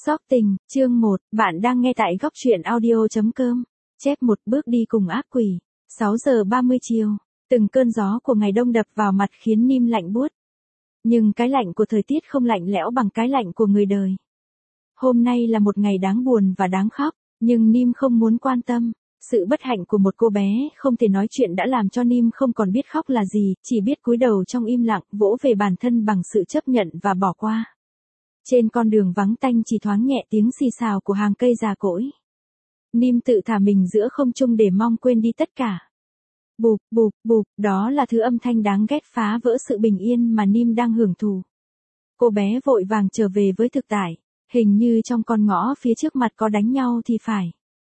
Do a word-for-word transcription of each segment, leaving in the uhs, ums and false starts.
Xót tình, chương một, bạn đang nghe tại góc truyện audio chấm com. Chép một bước đi cùng ác quỷ. sáu giờ ba mươi chiều, từng cơn gió của ngày đông đập vào mặt khiến Nim lạnh buốt. Nhưng cái lạnh của thời tiết không lạnh lẽo bằng cái lạnh của người đời. Hôm nay là một ngày đáng buồn và đáng khóc, nhưng Nim không muốn quan tâm. Sự bất hạnh của một cô bé không thể nói chuyện đã làm cho Nim không còn biết khóc là gì, chỉ biết cúi đầu trong im lặng, vỗ về bản thân bằng sự chấp nhận và bỏ qua. Trên con đường vắng tanh chỉ thoáng nhẹ tiếng xì xào của hàng cây già cỗi. Nim tự thả mình giữa không trung để mong quên đi tất cả. Bụp, bụp, bụp, đó là thứ âm thanh đáng ghét phá vỡ sự bình yên mà Nim đang hưởng thụ. Cô bé vội vàng trở về với thực tại, hình như trong con ngõ phía trước mặt có đánh nhau thì phải.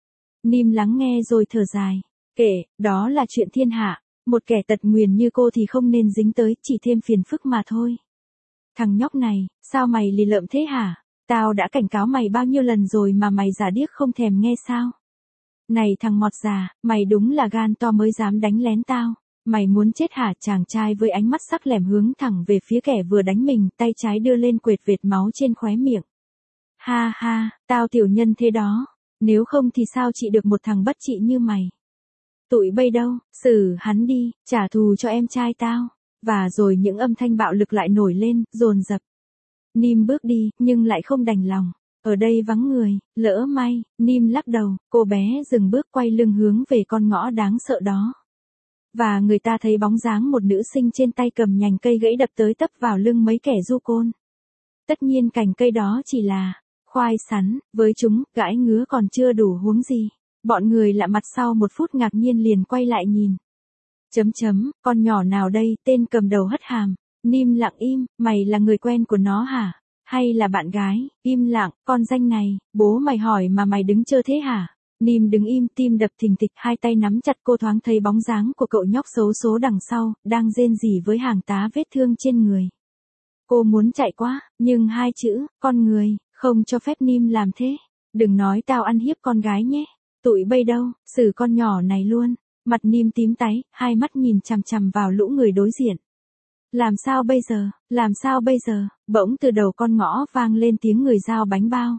Nim lắng nghe rồi thở dài. Kệ, đó là chuyện thiên hạ, một kẻ tật nguyền như cô thì không nên dính tới, chỉ thêm phiền phức mà thôi. Thằng nhóc này, sao mày lì lợm thế hả? Tao đã cảnh cáo mày bao nhiêu lần rồi mà mày giả điếc không thèm nghe sao? Này thằng mọt già, mày đúng là gan to mới dám đánh lén tao. Mày muốn chết hả? Chàng trai với ánh mắt sắc lẻm hướng thẳng về phía kẻ vừa đánh mình, tay trái đưa lên quệt vệt máu trên khóe miệng. Ha ha, tao tiểu nhân thế đó. Nếu không thì sao chị được một thằng bất trị như mày? Tụi bây đâu, xử hắn đi, trả thù cho em trai tao. Và rồi những âm thanh bạo lực lại nổi lên, dồn dập. Nim bước đi, nhưng lại không đành lòng. Ở đây vắng người, lỡ may, Nim lắc đầu, cô bé dừng bước quay lưng hướng về con ngõ đáng sợ đó. Và người ta thấy bóng dáng một nữ sinh trên tay cầm nhành cây gãy đập tới tấp vào lưng mấy kẻ du côn. Tất nhiên cành cây đó chỉ là khoai sắn, với chúng, gãi ngứa còn chưa đủ huống gì. Bọn người lạ mặt sau một phút ngạc nhiên liền quay lại nhìn. Chấm chấm, con nhỏ nào đây? Tên cầm đầu hất hàm. Nim lặng im, mày là người quen của nó hả? Hay là bạn gái? Im lặng, con danh này, bố mày hỏi mà mày đứng chơ thế hả? Nim đứng im, tim đập thình thịch, hai tay nắm chặt. Cô thoáng thấy bóng dáng của cậu nhóc xấu số đằng sau, đang rên rỉ với hàng tá vết thương trên người. Cô muốn chạy quá, nhưng hai chữ, con người, không cho phép Nim làm thế. Đừng nói tao ăn hiếp con gái nhé. Tụi bây đâu, xử con nhỏ này luôn. Mặt Nim tím tái, hai mắt nhìn chằm chằm vào lũ người đối diện. Làm sao bây giờ, làm sao bây giờ, bỗng từ đầu con ngõ vang lên tiếng người giao bánh bao.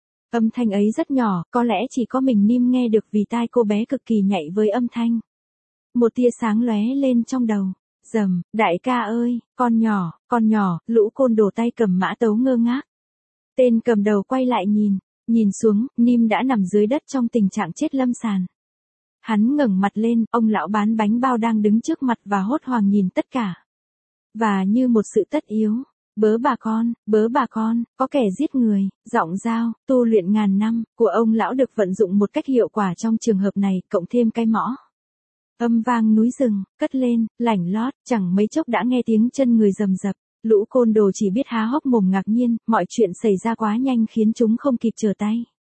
Âm thanh ấy rất nhỏ, có lẽ chỉ có mình Nim nghe được vì tai cô bé cực kỳ nhạy với âm thanh. Một tia sáng lóe lên trong đầu. Rầm, đại ca ơi, con nhỏ, con nhỏ, lũ côn đồ tay cầm mã tấu ngơ ngác. Tên cầm đầu quay lại nhìn, nhìn xuống, Nim đã nằm dưới đất trong tình trạng chết lâm sàn. Hắn ngẩng mặt lên, ông lão bán bánh bao đang đứng trước mặt và hốt hoảng nhìn tất cả. Và như một sự tất yếu, bớ bà con, bớ bà con, có kẻ giết người, giọng dao, tu luyện ngàn năm, của ông lão được vận dụng một cách hiệu quả trong trường hợp này, cộng thêm cái mõ. Âm vang núi rừng, cất lên, lảnh lót, chẳng mấy chốc đã nghe tiếng chân người rầm rập. Lũ côn đồ chỉ biết há hốc mồm ngạc nhiên, mọi chuyện xảy ra quá nhanh khiến chúng không kịp trở tay.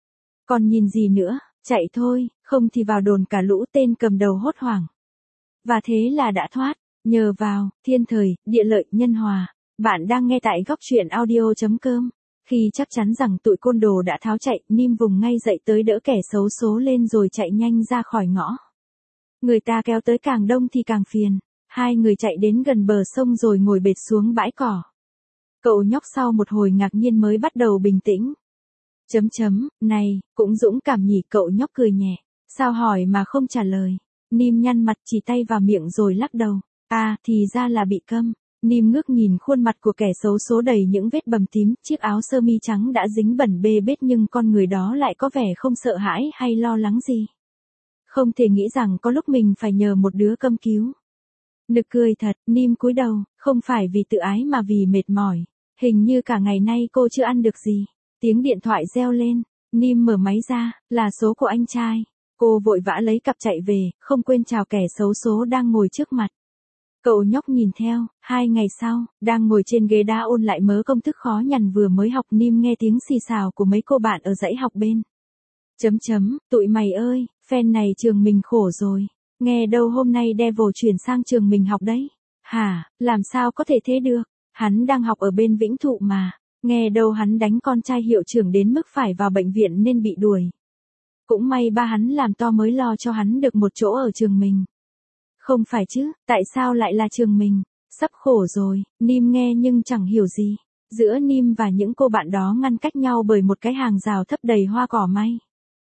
Còn nhìn gì nữa, chạy thôi, không thì vào đồn cả lũ. Tên cầm đầu hốt hoảng. Và thế là đã thoát, nhờ vào, thiên thời, địa lợi, nhân hòa. Bạn đang nghe tại góc truyện audio chấm com. Khi chắc chắn rằng tụi côn đồ đã tháo chạy, Nim vùng ngay dậy tới đỡ kẻ xấu số lên rồi chạy nhanh ra khỏi ngõ. Người ta kéo tới càng đông thì càng phiền. Hai người chạy đến gần bờ sông rồi ngồi bệt xuống bãi cỏ. Cậu nhóc sau một hồi ngạc nhiên mới bắt đầu bình tĩnh. Chấm chấm, này, cũng dũng cảm nhỉ, cậu nhóc cười nhẹ. Sao hỏi mà không trả lời? Nim nhăn mặt chỉ tay vào miệng rồi lắc đầu. À, thì ra là bị câm. Nim ngước nhìn khuôn mặt của kẻ xấu số đầy những vết bầm tím, chiếc áo sơ mi trắng đã dính bẩn bê bết nhưng con người đó lại có vẻ không sợ hãi hay lo lắng gì. Không thể nghĩ rằng có lúc mình phải nhờ một đứa câm cứu. Nực cười thật, Nim cúi đầu, không phải vì tự ái mà vì mệt mỏi. Hình như cả ngày nay cô chưa ăn được gì. Tiếng điện thoại reo lên, Nim mở máy ra, là số của anh trai. Cô vội vã lấy cặp chạy về, không quên chào kẻ xấu số đang ngồi trước mặt. Cậu nhóc nhìn theo, hai ngày sau, đang ngồi trên ghế đá ôn lại mớ công thức khó nhằn vừa mới học. Nim nghe tiếng xì xào của mấy cô bạn ở dãy học bên. Chấm chấm, tụi mày ơi, phen này trường mình khổ rồi. Nghe đâu hôm nay Devil chuyển sang trường mình học đấy. Hả, làm sao có thể thế được? Hắn đang học ở bên Vĩnh Thụ mà. Nghe đâu hắn đánh con trai hiệu trưởng đến mức phải vào bệnh viện nên bị đuổi. Cũng may ba hắn làm to mới lo cho hắn được một chỗ ở trường mình. Không phải chứ, tại sao lại là trường mình? Sắp khổ rồi, Nim nghe nhưng chẳng hiểu gì. Giữa Nim và những cô bạn đó ngăn cách nhau bởi một cái hàng rào thấp đầy hoa cỏ may.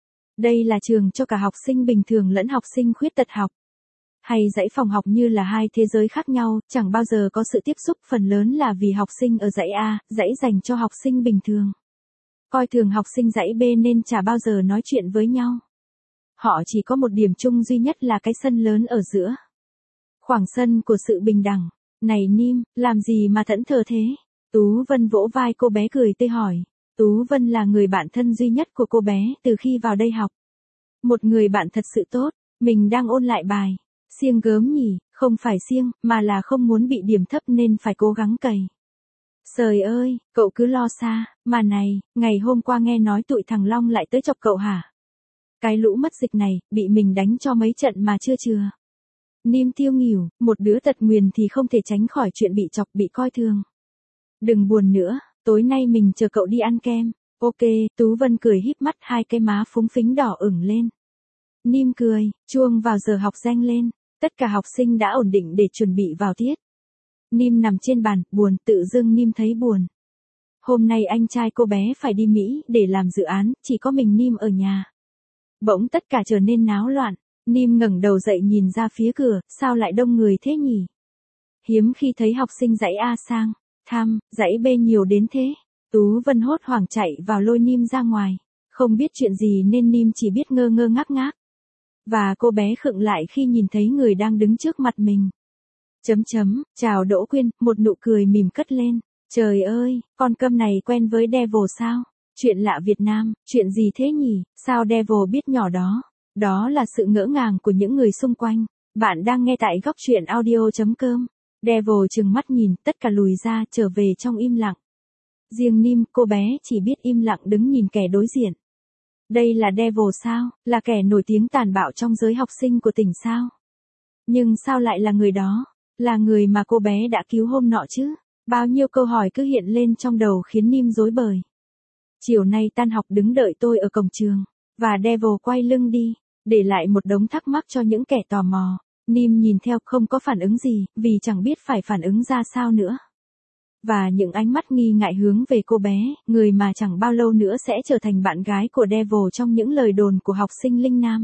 Đây là trường cho cả học sinh bình thường lẫn học sinh khuyết tật học. Hay dãy phòng học như là hai thế giới khác nhau, chẳng bao giờ có sự tiếp xúc, phần lớn là vì học sinh ở dãy A, dãy dành cho học sinh bình thường. Coi thường học sinh dãy B nên chả bao giờ nói chuyện với nhau. Họ chỉ có một điểm chung duy nhất là cái sân lớn ở giữa. Khoảng sân của sự bình đẳng. Này Nim, làm gì mà thẫn thờ thế? Tú Vân vỗ vai cô bé cười tươi hỏi. Tú Vân là người bạn thân duy nhất của cô bé từ khi vào đây học. Một người bạn thật sự tốt, mình đang ôn lại bài. Siêng gớm nhỉ, không phải siêng, mà là không muốn bị điểm thấp nên phải cố gắng cày. Trời ơi, cậu cứ lo xa, mà này, ngày hôm qua nghe nói tụi thằng Long lại tới chọc cậu hả? Cái lũ mất dịch này, bị mình đánh cho mấy trận mà chưa chừa. Nim tiêu nghỉu, một đứa tật nguyền thì không thể tránh khỏi chuyện bị chọc bị coi thường. Đừng buồn nữa, tối nay mình chờ cậu đi ăn kem. Ok, Tú Vân cười híp mắt, hai cái má phúng phính đỏ ửng lên. Nim cười, chuông vào giờ học reng lên, tất cả học sinh đã ổn định để chuẩn bị vào tiết. Nim nằm trên bàn, buồn, tự dưng Nim thấy buồn. Hôm nay anh trai cô bé phải đi Mỹ để làm dự án, chỉ có mình Nim ở nhà. Bỗng tất cả trở nên náo loạn, Nim ngẩng đầu dậy nhìn ra phía cửa, sao lại đông người thế nhỉ? Hiếm khi thấy học sinh dãy A sang, thăm, dãy B nhiều đến thế. Tú Vân hốt hoảng chạy vào lôi Nim ra ngoài, không biết chuyện gì nên Nim chỉ biết ngơ ngơ ngác ngác. Và cô bé khựng lại khi nhìn thấy người đang đứng trước mặt mình. Chấm chấm, chào Đỗ Quyên, một nụ cười mỉm cất lên. Trời ơi, con câm này quen với Devil sao? Chuyện lạ Việt Nam, chuyện gì thế nhỉ, sao Devil biết nhỏ đó? Đó là sự ngỡ ngàng của những người xung quanh. Bạn đang nghe tại góc truyện audio chấm com. Devil trừng mắt nhìn, tất cả lùi ra, trở về trong im lặng. Riêng Nim, cô bé chỉ biết im lặng đứng nhìn kẻ đối diện. Đây là Devil sao, là kẻ nổi tiếng tàn bạo trong giới học sinh của tỉnh sao? Nhưng sao lại là người đó? Là người mà cô bé đã cứu hôm nọ chứ? Bao nhiêu câu hỏi cứ hiện lên trong đầu khiến Nim rối bời. Chiều nay tan học đứng đợi tôi ở cổng trường, và Devil quay lưng đi, để lại một đống thắc mắc cho những kẻ tò mò. Nim nhìn theo không có phản ứng gì, vì chẳng biết phải phản ứng ra sao nữa. Và những ánh mắt nghi ngại hướng về cô bé, người mà chẳng bao lâu nữa sẽ trở thành bạn gái của Devil trong những lời đồn của học sinh Linh Nam.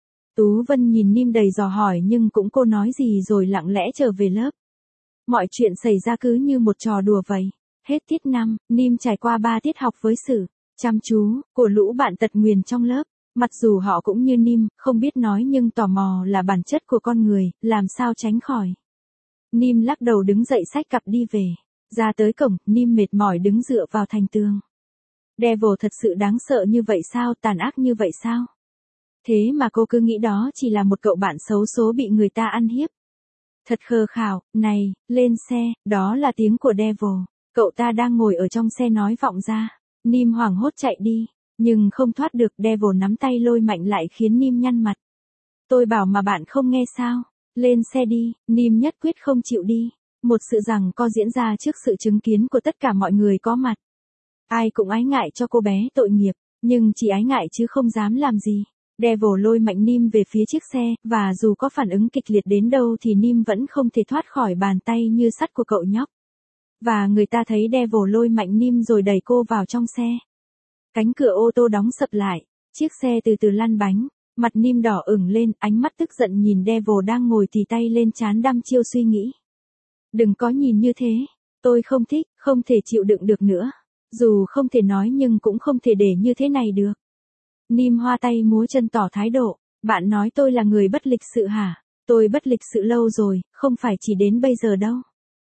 Tú Vân nhìn Nim đầy dò hỏi nhưng cũng cô nói gì rồi lặng lẽ trở về lớp. Mọi chuyện xảy ra cứ như một trò đùa vậy. Hết tiết năm, Nim trải qua ba tiết học với sự chăm chú của lũ bạn tật nguyền trong lớp. Mặc dù họ cũng như Nim, không biết nói nhưng tò mò là bản chất của con người, làm sao tránh khỏi. Nim lắc đầu đứng dậy xách cặp đi về. Ra tới cổng, Nim mệt mỏi đứng dựa vào thành tường. Devil thật sự đáng sợ như vậy sao, tàn ác như vậy sao? Thế mà cô cứ nghĩ đó chỉ là một cậu bạn xấu số bị người ta ăn hiếp. Thật khờ khảo, này, lên xe, đó là tiếng của Devil. Cậu ta đang ngồi ở trong xe nói vọng ra. Nim hoảng hốt chạy đi, nhưng không thoát được, Devil nắm tay lôi mạnh lại khiến Nim nhăn mặt. Tôi bảo mà bạn không nghe sao? Lên xe đi, Nim nhất quyết không chịu đi. Một sự giằng co diễn ra trước sự chứng kiến của tất cả mọi người có mặt. Ai cũng ái ngại cho cô bé tội nghiệp, nhưng chỉ ái ngại chứ không dám làm gì. Devil lôi mạnh Nim về phía chiếc xe, và dù có phản ứng kịch liệt đến đâu thì Nim vẫn không thể thoát khỏi bàn tay như sắt của cậu nhóc. Và người ta thấy Devil lôi mạnh Nim rồi đẩy cô vào trong xe. Cánh cửa ô tô đóng sập lại, chiếc xe từ từ lăn bánh, mặt Nim đỏ ửng lên, ánh mắt tức giận nhìn Devil đang ngồi thì tay lên trán đăm chiêu suy nghĩ. Đừng có nhìn như thế, tôi không thích, không thể chịu đựng được nữa. Dù không thể nói nhưng cũng không thể để như thế này được. Nim hoa tay múa chân tỏ thái độ, bạn nói tôi là người bất lịch sự hả? Tôi bất lịch sự lâu rồi, không phải chỉ đến bây giờ đâu.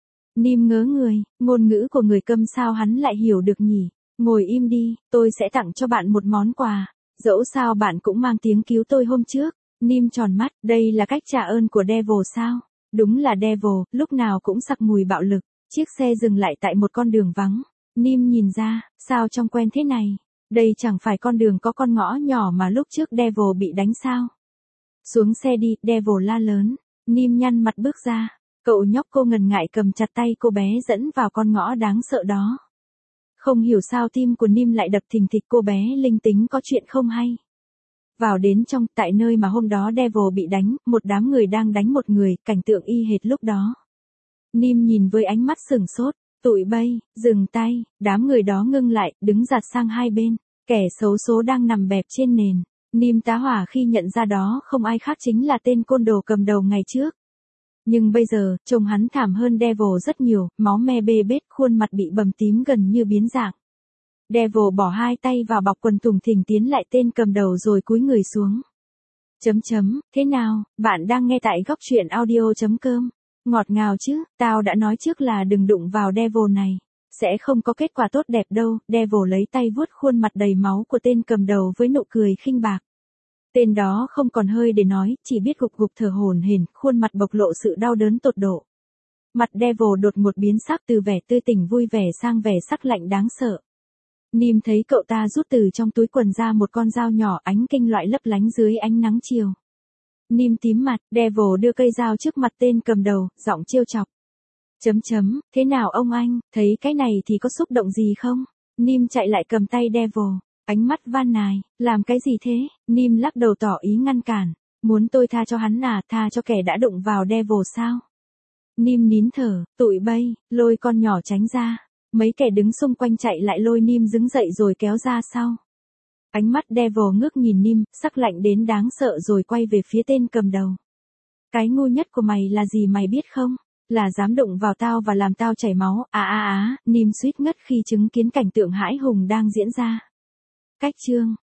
Nim ngớ người, ngôn ngữ của người câm sao hắn lại hiểu được nhỉ? Ngồi im đi, tôi sẽ tặng cho bạn một món quà. Dẫu sao bạn cũng mang tiếng cứu tôi hôm trước. Nim tròn mắt, đây là cách trả ơn của Devil sao? Đúng là Devil, lúc nào cũng sặc mùi bạo lực. Chiếc xe dừng lại tại một con đường vắng. Nim nhìn ra, sao trông quen thế này? Đây chẳng phải con đường có con ngõ nhỏ mà lúc trước Devil bị đánh sao? Xuống xe đi, Devil la lớn. Nim nhăn mặt bước ra. Cậu nhóc cô ngần ngại cầm chặt tay cô bé dẫn vào con ngõ đáng sợ đó. Không hiểu sao tim của Nim lại đập thình thịch, cô bé linh tính có chuyện không hay. Vào đến trong, tại nơi mà hôm đó Devil bị đánh, một đám người đang đánh một người, cảnh tượng y hệt lúc đó. Nim nhìn với ánh mắt sửng sốt, Tụi bay, dừng tay, đám người đó ngưng lại, đứng giạt sang hai bên, kẻ xấu số đang nằm bẹp trên nền. Nim tá hỏa khi nhận ra đó không ai khác chính là tên côn đồ cầm đầu ngày trước. Nhưng bây giờ, trông hắn thảm hơn Devil rất nhiều, máu me bê bết, khuôn mặt bị bầm tím gần như biến dạng. Devil bỏ hai tay vào bọc quần thùng thình tiến lại tên cầm đầu rồi cúi người xuống. Chấm chấm, thế nào, bạn đang nghe tại góc truyện audio.com. Ngọt ngào chứ, tao đã nói trước là đừng đụng vào Devil này. Sẽ không có kết quả tốt đẹp đâu. Devil lấy tay vuốt khuôn mặt đầy máu của tên cầm đầu với nụ cười khinh bạc. Tên đó không còn hơi để nói, chỉ biết gục gục thở hổn hển, khuôn mặt bộc lộ sự đau đớn tột độ. Mặt Devil đột một biến sắc từ vẻ tươi tỉnh vui vẻ sang vẻ sắc lạnh đáng sợ. Nim thấy cậu ta rút từ trong túi quần ra một con dao nhỏ ánh kinh loại lấp lánh dưới ánh nắng chiều. Nim tím mặt, Devil đưa cây dao trước mặt tên cầm đầu, giọng trêu chọc. Chấm chấm, thế nào ông anh, thấy cái này thì có xúc động gì không? Nim chạy lại cầm tay Devil, ánh mắt van nài, làm cái gì thế? Nim lắc đầu tỏ ý ngăn cản, muốn tôi tha cho hắn à, tha cho kẻ đã đụng vào Devil sao? Nim nín thở, tụi bay, lôi con nhỏ tránh ra. Mấy kẻ đứng xung quanh chạy lại lôi Nim đứng dậy rồi kéo ra sau. Ánh mắt Devil ngước nhìn Nim, sắc lạnh đến đáng sợ rồi quay về phía tên cầm đầu. Cái ngu nhất của mày là gì mày biết không? Là dám đụng vào tao và làm tao chảy máu. À à à, Nim suýt ngất khi chứng kiến cảnh tượng hãi hùng đang diễn ra. Cách chương